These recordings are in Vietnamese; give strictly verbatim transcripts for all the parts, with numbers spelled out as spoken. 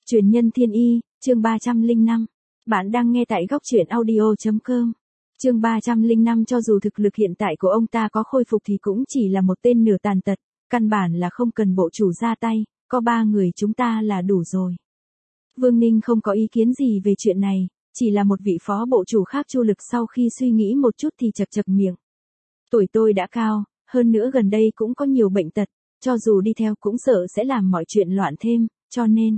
Truyền nhân thiên y, chương ba trăm lẻ năm. Bạn đang nghe tại góc truyện audio chấm com. Chương ba trăm lẻ năm. Cho dù thực lực hiện tại của ông ta có khôi phục thì cũng chỉ là một tên nửa tàn tật, căn bản là không cần bộ chủ ra tay, có ba người chúng ta là đủ rồi. Vương Ninh không có ý kiến gì về chuyện này, chỉ là một vị phó bộ chủ khác Chu Lực sau khi suy nghĩ một chút thì chật chật miệng. Tuổi tôi đã cao, hơn nữa gần đây cũng có nhiều bệnh tật, cho dù đi theo cũng sợ sẽ làm mọi chuyện loạn thêm, cho nên...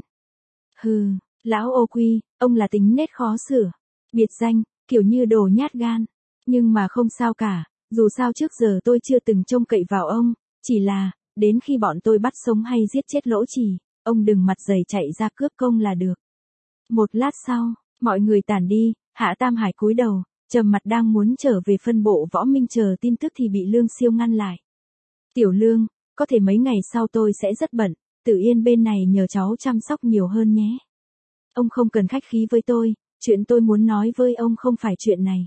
Hừ, lão ô quy, ông là tính nết khó sửa, biệt danh, kiểu như đồ nhát gan. Nhưng mà không sao cả, dù sao trước giờ tôi chưa từng trông cậy vào ông, chỉ là, đến khi bọn tôi bắt sống hay giết chết Lỗ Trì, ông đừng mặt dày chạy ra cướp công là được. Một lát sau, mọi người tản đi, Hạ Tam Hải cúi đầu, trầm mặt đang muốn trở về phân bộ Võ Minh chờ tin tức thì bị Lương Siêu ngăn lại. Tiểu Lương, có thể mấy ngày sau tôi sẽ rất bận, Tử Yên bên này nhờ cháu chăm sóc nhiều hơn nhé. Ông không cần khách khí với tôi, chuyện tôi muốn nói với ông không phải chuyện này.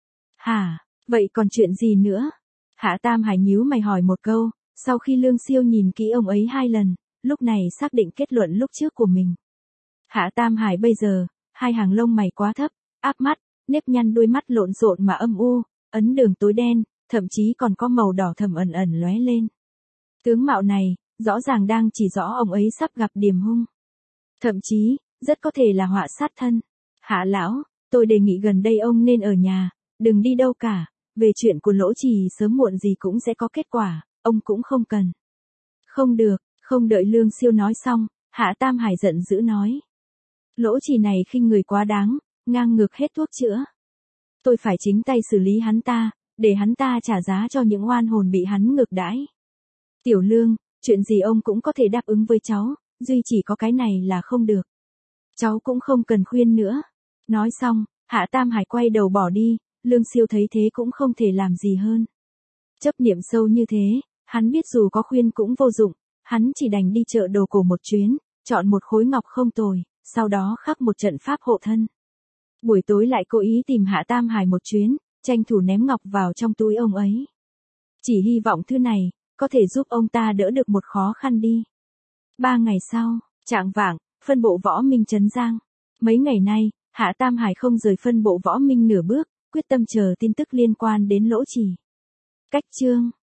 Hả, vậy còn chuyện gì nữa? Hạ Tam Hải nhíu mày hỏi một câu, sau khi Lương Siêu nhìn kỹ ông ấy hai lần, lúc này xác định kết luận lúc trước của mình. Hạ Tam Hải bây giờ, hai hàng lông mày quá thấp, áp mắt, nếp nhăn đuôi mắt lộn xộn mà âm u, ấn đường tối đen, thậm chí còn có màu đỏ thẫm ẩn ẩn lóe lên. Tướng mạo này, rõ ràng đang chỉ rõ ông ấy sắp gặp điểm hung. Thậm chí, rất có thể là họa sát thân. Hạ lão, tôi đề nghị gần đây ông nên ở nhà, đừng đi đâu cả, về chuyện của Lỗ Trì sớm muộn gì cũng sẽ có kết quả, ông cũng không cần. Không được, không đợi Lương Siêu nói xong, Hạ Tam Hải giận dữ nói. Lỗ Trì này khinh người quá đáng, ngang ngược hết thuốc chữa. Tôi phải chính tay xử lý hắn ta, để hắn ta trả giá cho những oan hồn bị hắn ngược đãi. Tiểu Lương, chuyện gì ông cũng có thể đáp ứng với cháu, duy chỉ có cái này là không được. Cháu cũng không cần khuyên nữa. Nói xong, Hạ Tam Hải quay đầu bỏ đi, Lương Siêu thấy thế cũng không thể làm gì hơn. Chấp niệm sâu như thế, hắn biết dù có khuyên cũng vô dụng, hắn chỉ đành đi chợ đồ cổ một chuyến, chọn một khối ngọc không tồi, sau đó khắc một trận pháp hộ thân. Buổi tối lại cố ý tìm Hạ Tam Hải một chuyến, tranh thủ ném ngọc vào trong túi ông ấy. Chỉ hy vọng thứ này, có thể giúp ông ta đỡ được một khó khăn đi. Ba ngày sau, chạng vạng, phân bộ Võ Minh Trấn Giang. Mấy ngày nay, Hạ Tam Hải không rời phân bộ Võ Minh nửa bước, quyết tâm chờ tin tức liên quan đến Lỗ Trì. Cách chương